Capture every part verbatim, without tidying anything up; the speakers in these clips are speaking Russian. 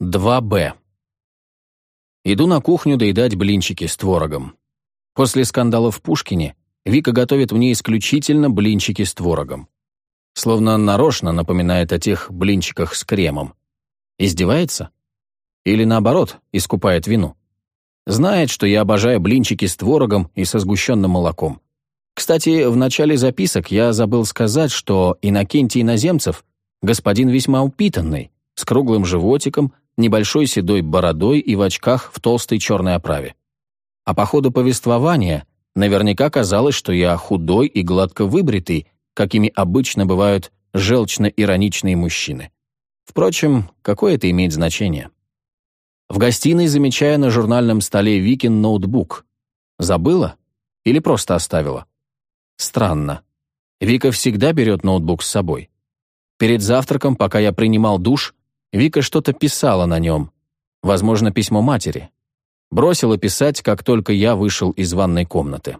два бэ. Иду на кухню доедать блинчики с творогом. После скандала в Пушкине Вика готовит мне исключительно блинчики с творогом. Словно нарочно напоминает о тех блинчиках с кремом. Издевается? Или наоборот, искупает вину? Знает, что я обожаю блинчики с творогом и со сгущенным молоком. Кстати, в начале записок я забыл сказать, что Иннокентий Иноземцев – господин весьма упитанный, с круглым животиком, небольшой седой бородой и в очках в толстой черной оправе. А по ходу повествования наверняка казалось, что я худой и гладко выбритый, какими обычно бывают желчно-ироничные мужчины. Впрочем, какое это имеет значение? В гостиной замечаю на журнальном столе Викин ноутбук. Забыла? Или просто оставила? Странно. Вика всегда берет ноутбук с собой. Перед завтраком, пока я принимал душ, Вика что-то писала на нем. Возможно, письмо матери. Бросила писать, как только я вышел из ванной комнаты.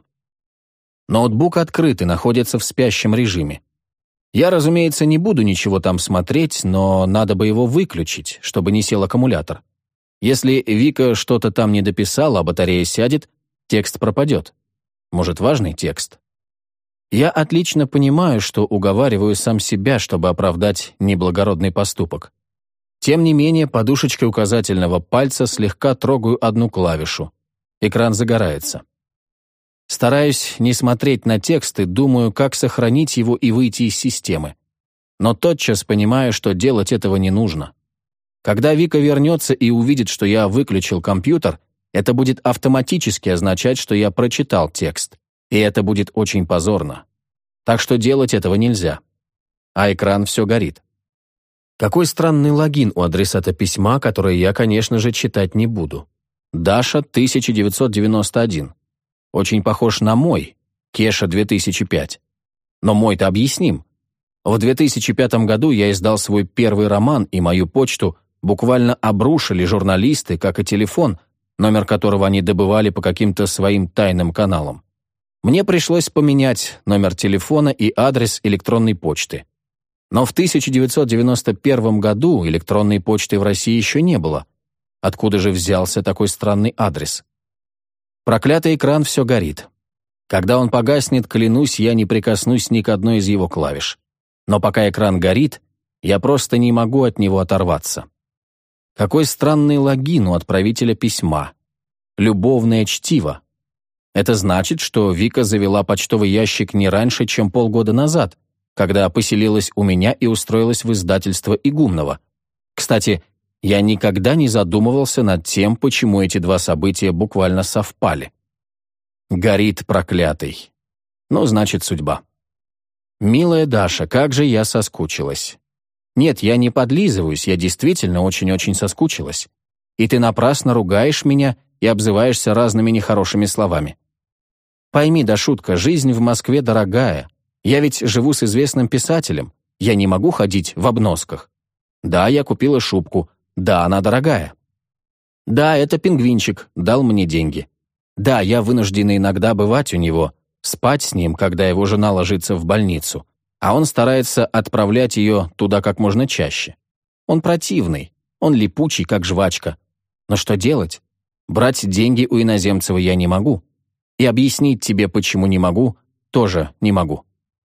Ноутбук открыт и находится в спящем режиме. Я, разумеется, не буду ничего там смотреть, но надо бы его выключить, чтобы не сел аккумулятор. Если Вика что-то там не дописала, а батарея сядет, текст пропадет. Может, важный текст? Я отлично понимаю, что уговариваю сам себя, чтобы оправдать неблагородный поступок. Тем не менее, подушечкой указательного пальца слегка трогаю одну клавишу. Экран загорается. Стараюсь не смотреть на текст и думаю, как сохранить его и выйти из системы. Но тотчас понимаю, что делать этого не нужно. Когда Вика вернется и увидит, что я выключил компьютер, это будет автоматически означать, что я прочитал текст, и это будет очень позорно. Так что делать этого нельзя. А экран все горит. Какой странный логин у адресата письма, которое я, конечно же, читать не буду. Даша, тысяча девятьсот девяносто один. Очень похож на мой, Кеша, две тысячи пять. Но мой-то объясним. В две тысячи пятом году я издал свой первый роман, и мою почту буквально обрушили журналисты, как и телефон, номер которого они добывали по каким-то своим тайным каналам. Мне пришлось поменять номер телефона и адрес электронной почты. Но в тысяча девятьсот девяносто первом году электронной почты в России еще не было. Откуда же взялся такой странный адрес? Проклятый экран все горит. Когда он погаснет, клянусь, я не прикоснусь ни к одной из его клавиш. Но пока экран горит, я просто не могу от него оторваться. Какой странный логин у отправителя письма. Любовное чтиво. Это значит, что Вика завела почтовый ящик не раньше, чем полгода назад, когда поселилась у меня и устроилась в издательство Игумнова. Кстати, я никогда не задумывался над тем, почему эти два события буквально совпали. Горит проклятый. Ну, значит, судьба. Милая Даша, как же я соскучилась. Нет, я не подлизываюсь, я действительно очень-очень соскучилась. И ты напрасно ругаешь меня и обзываешься разными нехорошими словами. Пойми, Дашутка, жизнь в Москве дорогая. Я ведь живу с известным писателем. Я не могу ходить в обносках. Да, я купила шубку. Да, она дорогая. Да, это пингвинчик, дал мне деньги. Да, я вынуждена иногда бывать у него, спать с ним, когда его жена ложится в больницу, а он старается отправлять ее туда как можно чаще. Он противный, он липучий, как жвачка. Но что делать? Брать деньги у Иноземцева я не могу. И объяснить тебе, почему не могу, тоже не могу.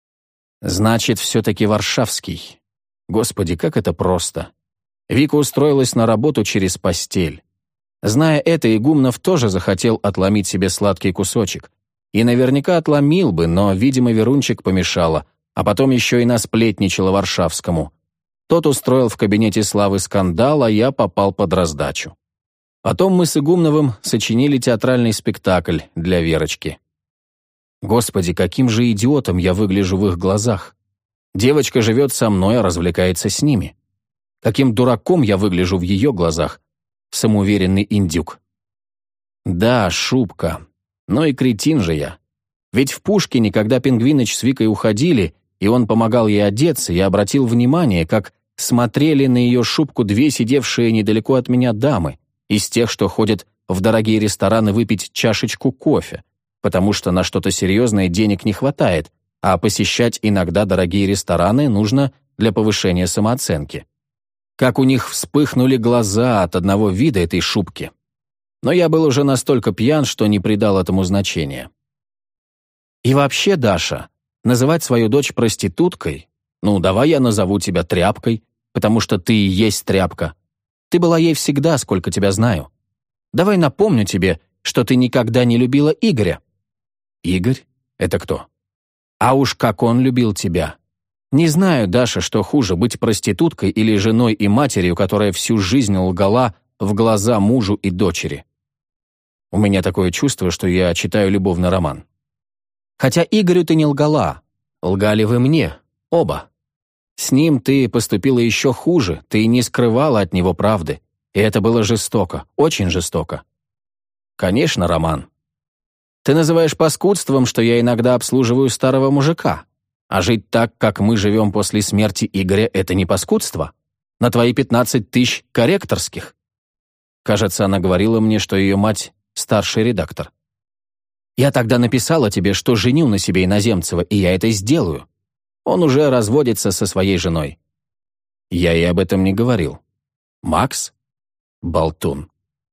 Значит, все-таки Варшавский. Господи, как это просто. Вика устроилась на работу через постель. Зная это, Игумнов тоже захотел отломить себе сладкий кусочек. И наверняка отломил бы, но, видимо, Верунчик помешала, а потом еще и насплетничала Варшавскому. Тот устроил в кабинете Славы скандал, а я попал под раздачу. Потом мы с Игумновым сочинили театральный спектакль для Верочки. Господи, каким же идиотом я выгляжу в их глазах. Девочка живет со мной, а развлекается с ними. Каким дураком я выгляжу в ее глазах. Самоуверенный индюк. Да, шубка. Но и кретин же я. Ведь в Пушкине, когда Пингвиныч с Викой уходили, и он помогал ей одеться, я обратил внимание, как смотрели на ее шубку две сидевшие недалеко от меня дамы, из тех, что ходят в дорогие рестораны выпить чашечку кофе, потому что на что-то серьезное денег не хватает, а посещать иногда дорогие рестораны нужно для повышения самооценки. Как у них вспыхнули глаза от одного вида этой шубки. Но я был уже настолько пьян, что не придал этому значения. И вообще, Даша, называть свою дочь проституткой, ну, давай я назову тебя тряпкой, потому что ты и есть тряпка. Ты была ей всегда, сколько тебя знаю. Давай напомню тебе, что ты никогда не любила Игоря. Игорь? Это кто? А уж как он любил тебя. Не знаю, Даша, что хуже, быть проституткой или женой и матерью, которая всю жизнь лгала в глаза мужу и дочери. У меня такое чувство, что я читаю любовный роман. Хотя Игорю ты не лгала. Лгали вы мне, оба. С ним ты поступила еще хуже, ты не скрывала от него правды. И это было жестоко, очень жестоко. Конечно, роман. Ты называешь паскудством, что я иногда обслуживаю старого мужика. А жить так, как мы живем после смерти Игоря, это не паскудство. На твои пятнадцать тысяч корректорских. Кажется, она говорила мне, что ее мать — старший редактор. Я тогда написала тебе, что женю на себе Иноземцева, и я это сделаю. Он уже разводится со своей женой. Я ей об этом не говорил. Макс? Болтун.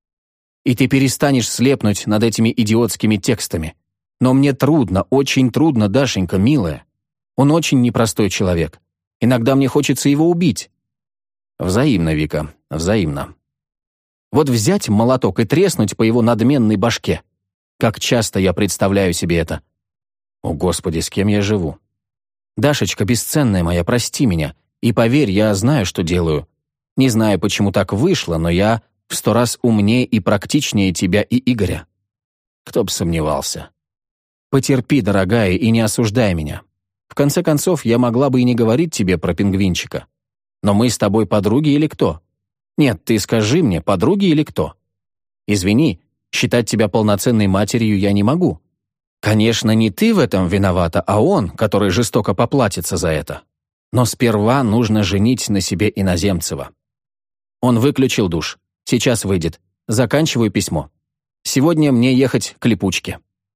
И ты перестанешь слепнуть над этими идиотскими текстами. Но мне трудно, очень трудно, Дашенька, милая. Он очень непростой человек. Иногда мне хочется его убить. Взаимно, Вика, взаимно. Вот взять молоток и треснуть по его надменной башке. Как часто я представляю себе это. О, Господи, с кем я живу? Дашечка, бесценная моя, прости меня. И поверь, я знаю, что делаю. Не знаю, почему так вышло, но я в сто раз умнее и практичнее тебя и Игоря. Кто бы сомневался. Потерпи, дорогая, и не осуждай меня. В конце концов, я могла бы и не говорить тебе про пингвинчика. Но мы с тобой подруги или кто? Нет, ты скажи мне, подруги или кто? Извини, считать тебя полноценной матерью я не могу. Конечно, не ты в этом виновата, а он, который жестоко поплатится за это. Но сперва нужно женить на себе Иноземцева. Он выключил душ. Сейчас выйдет. Заканчиваю письмо. Сегодня мне ехать к Липучке.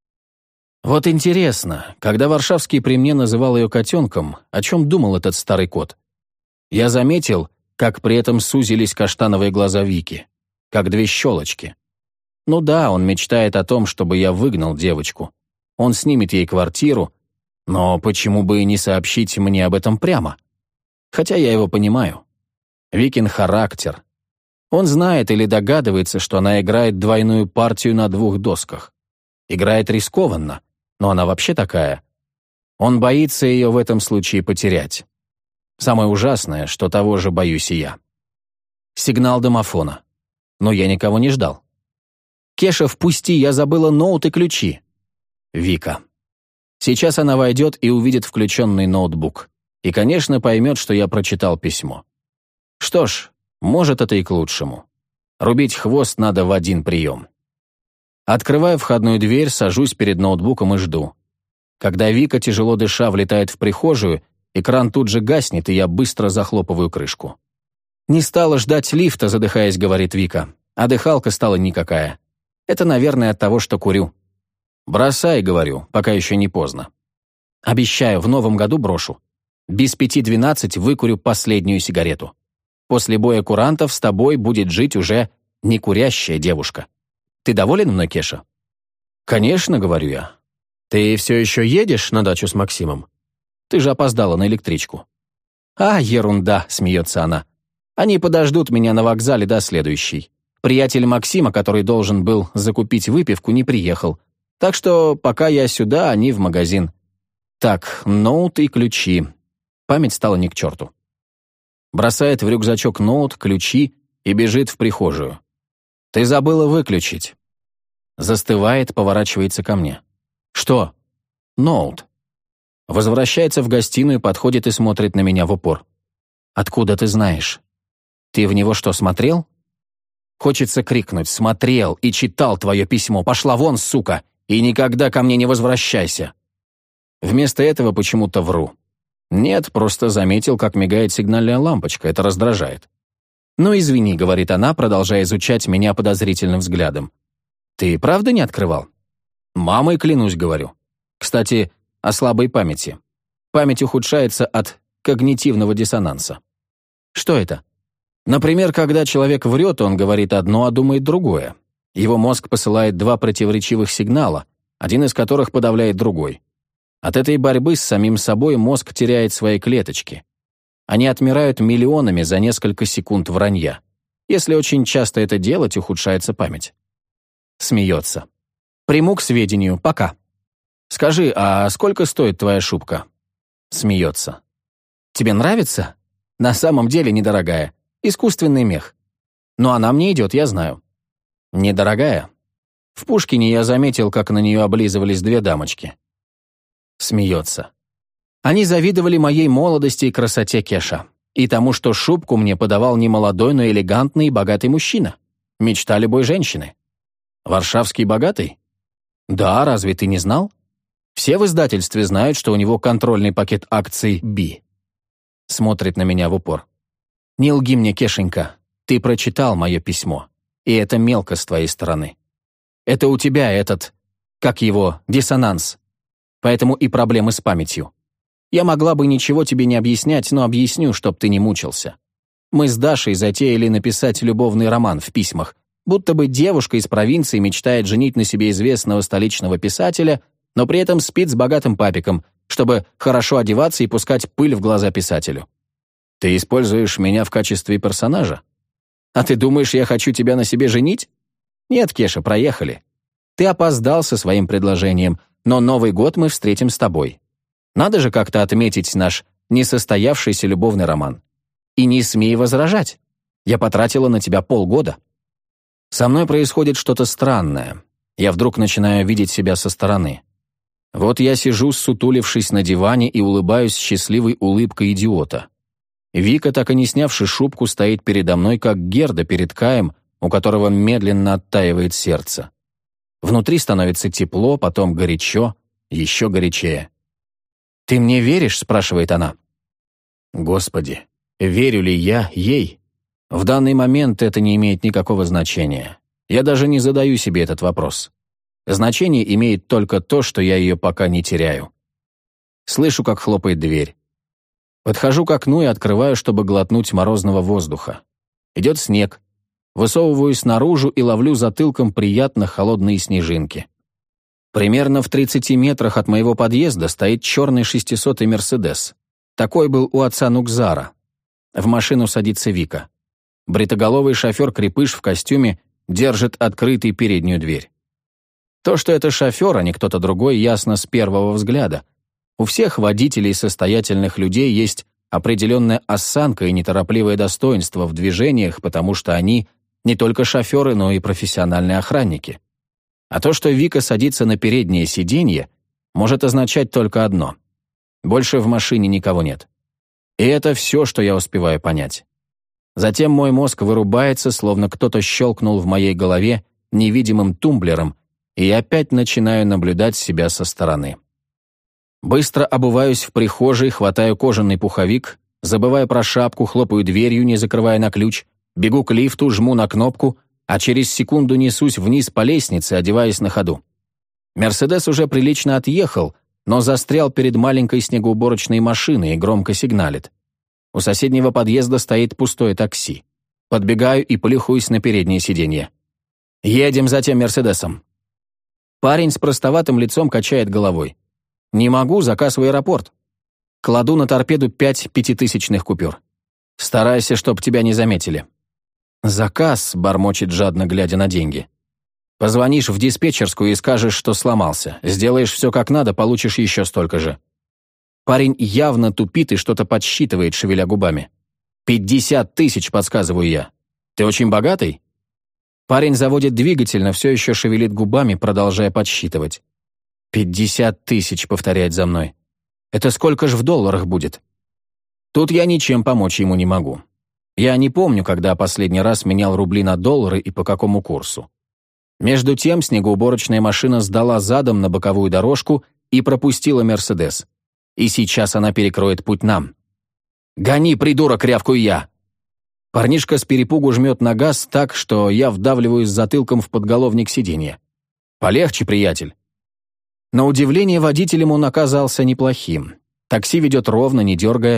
Вот интересно, когда Варшавский при мне называл ее котенком, о чем думал этот старый кот? Я заметил, как при этом сузились каштановые глаза Вики, как две щелочки. Ну да, он мечтает о том, чтобы я выгнал девочку. Он снимет ей квартиру, но почему бы и не сообщить мне об этом прямо? Хотя я его понимаю. Викин характер. Он знает или догадывается, что она играет двойную партию на двух досках. Играет рискованно, но она вообще такая. Он боится ее в этом случае потерять. Самое ужасное, что того же боюсь и я. Сигнал домофона. Но я никого не ждал. «Кеша, впусти, я забыла ноут и ключи». Вика. Сейчас она войдет и увидит включенный ноутбук. И, конечно, поймет, что я прочитал письмо. Что ж, может, это и к лучшему. Рубить хвост надо в один прием. Открываю входную дверь, сажусь перед ноутбуком и жду. Когда Вика, тяжело дыша, влетает в прихожую, экран тут же гаснет, и я быстро захлопываю крышку. «Не стала ждать лифта», — задыхаясь, говорит Вика. А дыхалка стала никакая. Это, наверное, от того, что курю. «Бросай», — говорю, пока еще не поздно. Обещаю, в новом году брошу. Без пяти двенадцать выкурю последнюю сигарету. После боя курантов с тобой будет жить уже не курящая девушка. Ты доволен мной, Кеша? Конечно, говорю я. Ты все еще едешь на дачу с Максимом? Ты же опоздала на электричку. А, ерунда, смеется она. Они подождут меня на вокзале до следующей. Приятель Максима, который должен был закупить выпивку, не приехал. Так что пока я сюда, они в магазин. Так, ноут и ключи. Память стала ни к черту. Бросает в рюкзачок ноут, ключи и бежит в прихожую. «Ты забыла выключить». Застывает, поворачивается ко мне. «Что?» «Ноут». Возвращается в гостиную, подходит и смотрит на меня в упор. «Откуда ты знаешь? Ты в него что, смотрел?» Хочется крикнуть: «Смотрел и читал твое письмо! Пошла вон, сука! И никогда ко мне не возвращайся!» Вместо этого почему-то вру. Нет, просто заметил, как мигает сигнальная лампочка. Это раздражает. «Ну, извини», — говорит она, продолжая изучать меня подозрительным взглядом. «Ты правда не открывал?» «Мамой клянусь», — говорю. Кстати, о слабой памяти. Память ухудшается от когнитивного диссонанса. «Что это?» Например, когда человек врет, он говорит одно, а думает другое. Его мозг посылает два противоречивых сигнала, один из которых подавляет другой. От этой борьбы с самим собой мозг теряет свои клеточки. Они отмирают миллионами за несколько секунд вранья. Если очень часто это делать, ухудшается память. Смеется. Приму к сведению, пока. Скажи, а сколько стоит твоя шубка? Смеется. Тебе нравится? На самом деле недорогая. Искусственный мех. Но она мне идет, я знаю. Недорогая. В Пушкине я заметил, как на нее облизывались две дамочки. Смеется. Они завидовали моей молодости и красоте, Кеша, и тому, что шубку мне подавал не молодой, но элегантный и богатый мужчина. Мечта любой женщины. Варшавский богатый? Да, разве ты не знал? Все в издательстве знают, что у него контрольный пакет акций «Би». Смотрит на меня в упор. Не лги мне, Кешенька, ты прочитал мое письмо, и это мелко с твоей стороны. Это у тебя этот, как его, диссонанс. Поэтому и проблемы с памятью. Я могла бы ничего тебе не объяснять, но объясню, чтоб ты не мучился. Мы с Дашей затеяли написать любовный роман в письмах, будто бы девушка из провинции мечтает женить на себе известного столичного писателя, но при этом спит с богатым папиком, чтобы хорошо одеваться и пускать пыль в глаза писателю. Ты используешь меня в качестве персонажа? А ты думаешь, я хочу тебя на себе женить? Нет, Кеша, проехали. Ты опоздал со своим предложением, но Новый год мы встретим с тобой. Надо же как-то отметить наш несостоявшийся любовный роман. И не смей возражать. Я потратила на тебя полгода. Со мной происходит что-то странное. Я вдруг начинаю видеть себя со стороны. Вот я сижу, сутулившись на диване, и улыбаюсь счастливой улыбкой идиота. Вика, так и не снявши шубку, стоит передо мной, как Герда перед Каем, у которого медленно оттаивает сердце. Внутри становится тепло, потом горячо, еще горячее. «Ты мне веришь?» — спрашивает она. Господи, верю ли я ей? В данный момент это не имеет никакого значения. Я даже не задаю себе этот вопрос. Значение имеет только то, что я ее пока не теряю. Слышу, как хлопает дверь. Подхожу к окну и открываю, чтобы глотнуть морозного воздуха. Идет снег. Высовываюсь наружу и ловлю затылком приятно холодные снежинки. Примерно в тридцати метрах от моего подъезда стоит черный шестисотый «Мерседес». Такой был у отца Нукзара. В машину садится Вика. Бритоголовый шофер-крепыш в костюме держит открытой переднюю дверь. То, что это шофер, а не кто-то другой, ясно с первого взгляда. У всех водителей состоятельных людей есть определенная осанка и неторопливое достоинство в движениях, потому что они не только шоферы, но и профессиональные охранники. А то, что Вика садится на переднее сиденье, может означать только одно. Больше в машине никого нет. И это все, что я успеваю понять. Затем мой мозг вырубается, словно кто-то щелкнул в моей голове невидимым тумблером, и я опять начинаю наблюдать себя со стороны. Быстро обуваюсь в прихожей, хватаю кожаный пуховик, забываю про шапку, хлопаю дверью, не закрывая на ключ, бегу к лифту, жму на кнопку, а через секунду несусь вниз по лестнице, одеваясь на ходу. «Мерседес» уже прилично отъехал, но застрял перед маленькой снегоуборочной машиной и громко сигналит. У соседнего подъезда стоит пустое такси. Подбегаю и плюхаюсь на переднее сиденье. «Едем за тем «Мерседесом». Парень с простоватым лицом качает головой. «Не могу, заказ в аэропорт». Кладу на торпеду пять пятитысячных купюр. «Старайся, чтоб тебя не заметили». «Заказ», — бормочет жадно, глядя на деньги. «Позвонишь в диспетчерскую и скажешь, что сломался. Сделаешь все как надо, получишь еще столько же». Парень явно тупит и что-то подсчитывает, шевеля губами. «Пятьдесят тысяч», — подсказываю я. «Ты очень богатый?» Парень заводит двигатель, но все еще шевелит губами, продолжая подсчитывать. «Пятьдесят тысяч», — повторяет за мной. «Это сколько ж в долларах будет?» Тут я ничем помочь ему не могу. Я не помню, когда последний раз менял рубли на доллары и по какому курсу. Между тем снегоуборочная машина сдала задом на боковую дорожку и пропустила «Мерседес». И сейчас она перекроет путь нам. «Гони, придурок!» — рявкую я. Парнишка с перепугу жмет на газ так, что я вдавливаюсь затылком в подголовник сиденья. «Полегче, приятель». На удивление водителем он оказался неплохим. Такси ведет ровно, не дергая.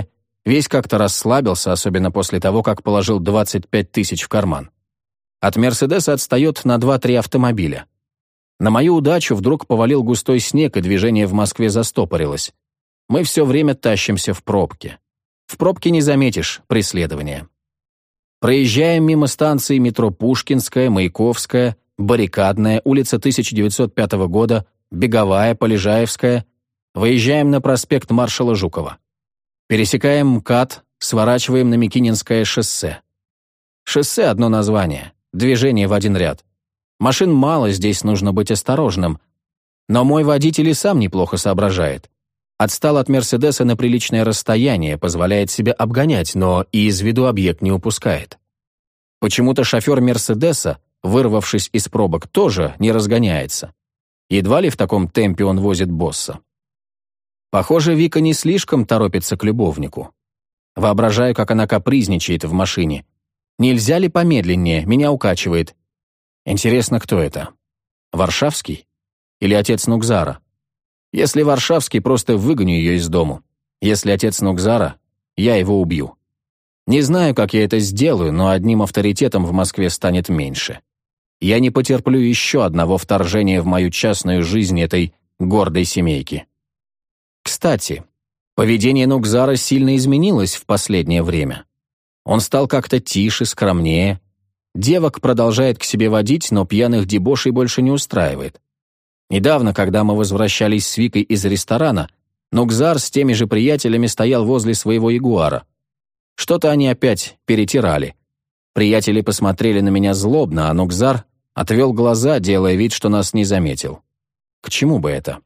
Весь как-то расслабился, особенно после того, как положил двадцать пять тысяч в карман. От «Мерседеса» отстает на два-три автомобиля. На мою удачу вдруг повалил густой снег, и движение в Москве застопорилось. Мы все время тащимся в пробке. В пробке не заметишь преследования. Проезжаем мимо станции метро Пушкинская, Маяковская, Баррикадная, улица тысяча девятьсот пятого года, Беговая, Полежаевская. Выезжаем на проспект маршала Жукова. Пересекаем МКАД, сворачиваем на Микининское шоссе. Шоссе — одно название, движение в один ряд. Машин мало, здесь нужно быть осторожным. Но мой водитель и сам неплохо соображает. Отстал от «Мерседеса» на приличное расстояние, позволяет себя обгонять, но и из виду объект не упускает. Почему-то шофер «Мерседеса», вырвавшись из пробок, тоже не разгоняется. Едва ли в таком темпе он возит босса. Похоже, Вика не слишком торопится к любовнику. Воображаю, как она капризничает в машине. Нельзя ли помедленнее, меня укачивает. Интересно, кто это? Варшавский? Или отец Нукзара? Если Варшавский, просто выгоню ее из дому. Если отец Нукзара, я его убью. Не знаю, как я это сделаю, но одним авторитетом в Москве станет меньше. Я не потерплю еще одного вторжения в мою частную жизнь этой гордой семейки. Кстати, поведение Нукзара сильно изменилось в последнее время. Он стал как-то тише, скромнее. Девок продолжает к себе водить, но пьяных дебошей больше не устраивает. Недавно, когда мы возвращались с Викой из ресторана, Нукзар с теми же приятелями стоял возле своего ягуара. Что-то они опять перетирали. Приятели посмотрели на меня злобно, а Нукзар отвел глаза, делая вид, что нас не заметил. К чему бы это?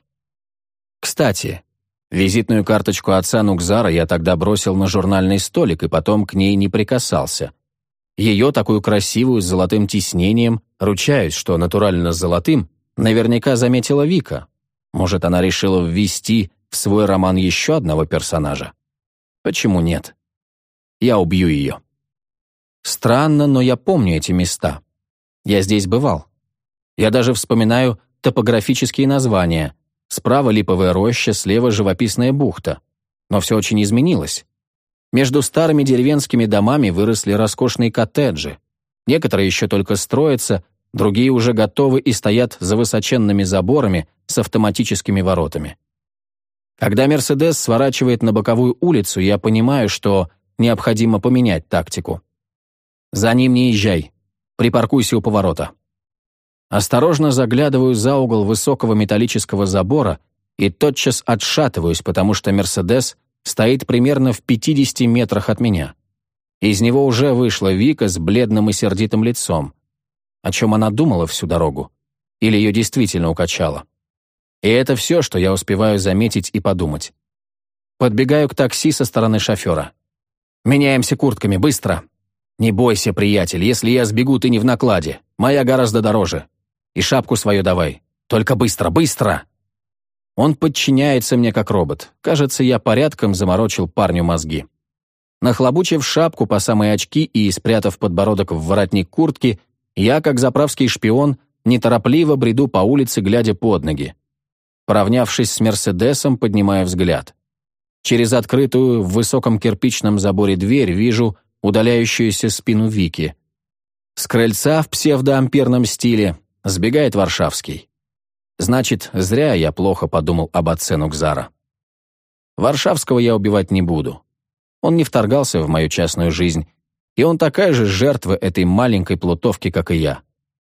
Кстати, визитную карточку отца Нукзара я тогда бросил на журнальный столик и потом к ней не прикасался. Ее, такую красивую, с золотым тиснением, ручаюсь, что натурально золотым, наверняка заметила Вика. Может, она решила ввести в свой роман еще одного персонажа? Почему нет? Я убью ее. Странно, но я помню эти места. Я здесь бывал. Я даже вспоминаю топографические названия. Справа липовая роща, слева живописная бухта. Но все очень изменилось. Между старыми деревенскими домами выросли роскошные коттеджи. Некоторые еще только строятся, другие уже готовы и стоят за высоченными заборами с автоматическими воротами. Когда «Мерседес» сворачивает на боковую улицу, я понимаю, что необходимо поменять тактику. За ним не езжай. Припаркуйся у поворота. Осторожно заглядываю за угол высокого металлического забора и тотчас отшатываюсь, потому что «Мерседес» стоит примерно в пятидесяти метрах от меня. Из него уже вышла Вика с бледным и сердитым лицом. О чем она думала всю дорогу? Или ее действительно укачало? И это все, что я успеваю заметить и подумать. Подбегаю к такси со стороны шофера. «Меняемся куртками, быстро!» «Не бойся, приятель, если я сбегу, ты не в накладе. Моя гораздо дороже. И шапку свою давай. Только быстро, быстро!» Он подчиняется мне как робот. Кажется, я порядком заморочил парню мозги. Нахлобучив шапку по самые очки и спрятав подбородок в воротник куртки, я, как заправский шпион, неторопливо бреду по улице, глядя под ноги. Поравнявшись с «Мерседесом», поднимаю взгляд. Через открытую в высоком кирпичном заборе дверь вижу удаляющуюся спину Вики. С крыльца в псевдоампирном стиле сбегает Варшавский. Значит, зря я плохо подумал об отце Нукзара. Варшавского я убивать не буду. Он не вторгался в мою частную жизнь, и он такая же жертва этой маленькой плутовки, как и я.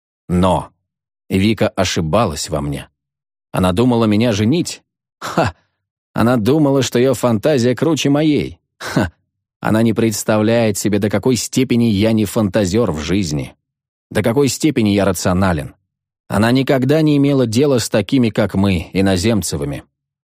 Но Вика ошибалась во мне. Она думала меня женить. Ха! Она думала, что ее фантазия круче моей. Ха! Она не представляет себе, до какой степени я не фантазер в жизни. До какой степени я рационален. Она никогда не имела дела с такими, как мы, иноземцевыми.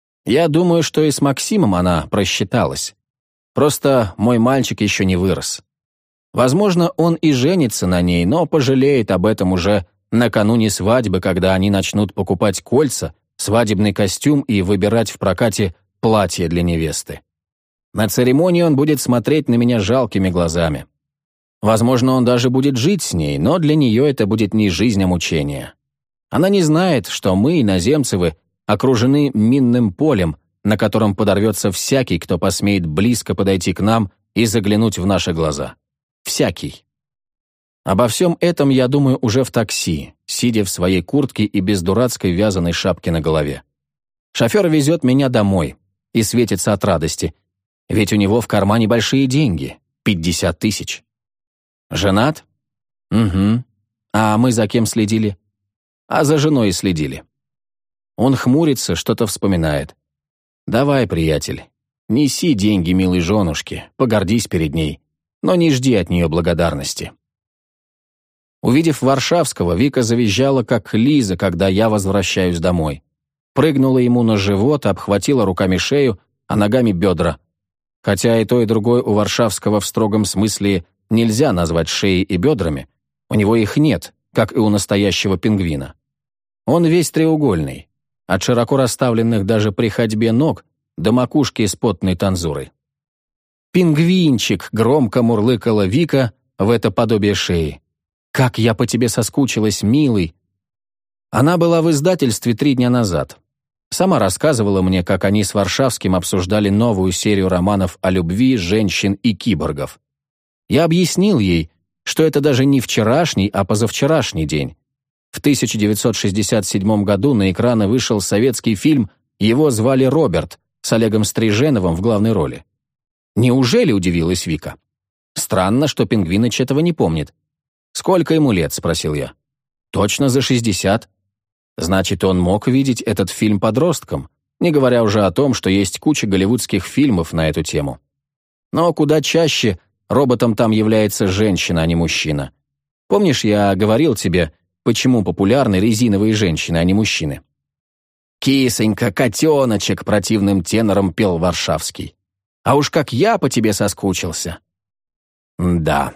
Я думаю, что и с Максимом она просчиталась. Просто мой мальчик еще не вырос. Возможно, он и женится на ней, но пожалеет об этом уже накануне свадьбы, когда они начнут покупать кольца, свадебный костюм и выбирать в прокате платье для невесты. На церемонии он будет смотреть на меня жалкими глазами. Возможно, он даже будет жить с ней, но для нее это будет не жизнь, а мучение. Она не знает, что мы, иноземцевы, окружены минным полем, на котором подорвется всякий, кто посмеет близко подойти к нам и заглянуть в наши глаза. Всякий. Обо всем этом я думаю уже в такси, сидя в своей куртке и без дурацкой вязаной шапки на голове. Шофер везет меня домой и светится от радости, ведь у него в кармане большие деньги — пятьдесят тысяч. Женат? Угу. А мы за кем следили? А за женой следили. Он хмурится, что-то вспоминает. Давай, приятель, неси деньги милой женушке, погордись перед ней, но не жди от нее благодарности. Увидев Варшавского, Вика завизжала, как Лиза, когда я возвращаюсь домой. Прыгнула ему на живот, обхватила руками шею, а ногами бедра. Хотя и то, и другое у Варшавского в строгом смысле нельзя назвать шеей и бедрами, у него их нет, как и у настоящего пингвина. Он весь треугольный, от широко расставленных даже при ходьбе ног до макушки с потной танзурой. «Пингвинчик!» — громко мурлыкала Вика в это подобие шеи. «Как я по тебе соскучилась, милый!» Она была в издательстве три дня назад. Сама рассказывала мне, как они с Варшавским обсуждали новую серию романов о любви, женщин и киборгов. Я объяснил ей, что это даже не вчерашний, а позавчерашний день. В тысяча девятьсот шестьдесят седьмом году на экраны вышел советский фильм «Его звали Роберт» с Олегом Стриженовым в главной роли. «Неужели?» — удивилась Вика. «Странно, что Пингвиныч этого не помнит». «Сколько ему лет?» — спросил я. «Точно за шестьдесят». Значит, он мог видеть этот фильм подростком, не говоря уже о том, что есть куча голливудских фильмов на эту тему. Но куда чаще роботом там является женщина, а не мужчина. Помнишь, я говорил тебе, почему популярны резиновые женщины, а не мужчины? «Кисонька, котеночек!» — противным тенором пел Варшавский. «А уж как я по тебе соскучился!» Да,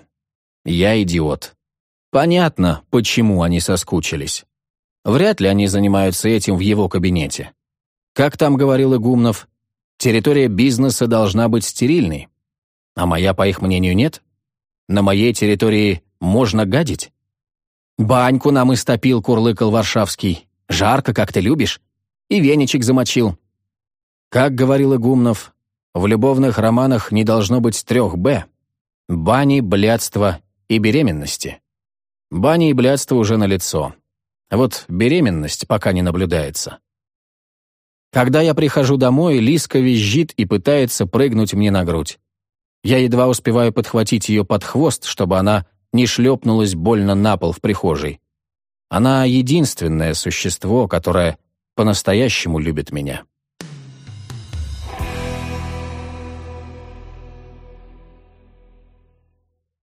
я идиот. Понятно, почему они соскучились. Вряд ли они занимаются этим в его кабинете. Как там говорил Игумнов, территория бизнеса должна быть стерильной. А моя, по их мнению, нет? На моей территории можно гадить? «Баньку нам истопил», — курлыкал Варшавский. «Жарко, как ты любишь?» И веничек замочил. Как говорил Игумнов, в любовных романах не должно быть трех «Б» — бани, блядства и беременности. Бани и блядство уже налицо. А вот беременность пока не наблюдается. Когда я прихожу домой, Лизка визжит и пытается прыгнуть мне на грудь. Я едва успеваю подхватить ее под хвост, чтобы она не шлепнулась больно на пол в прихожей. Она единственное существо, которое по-настоящему любит меня.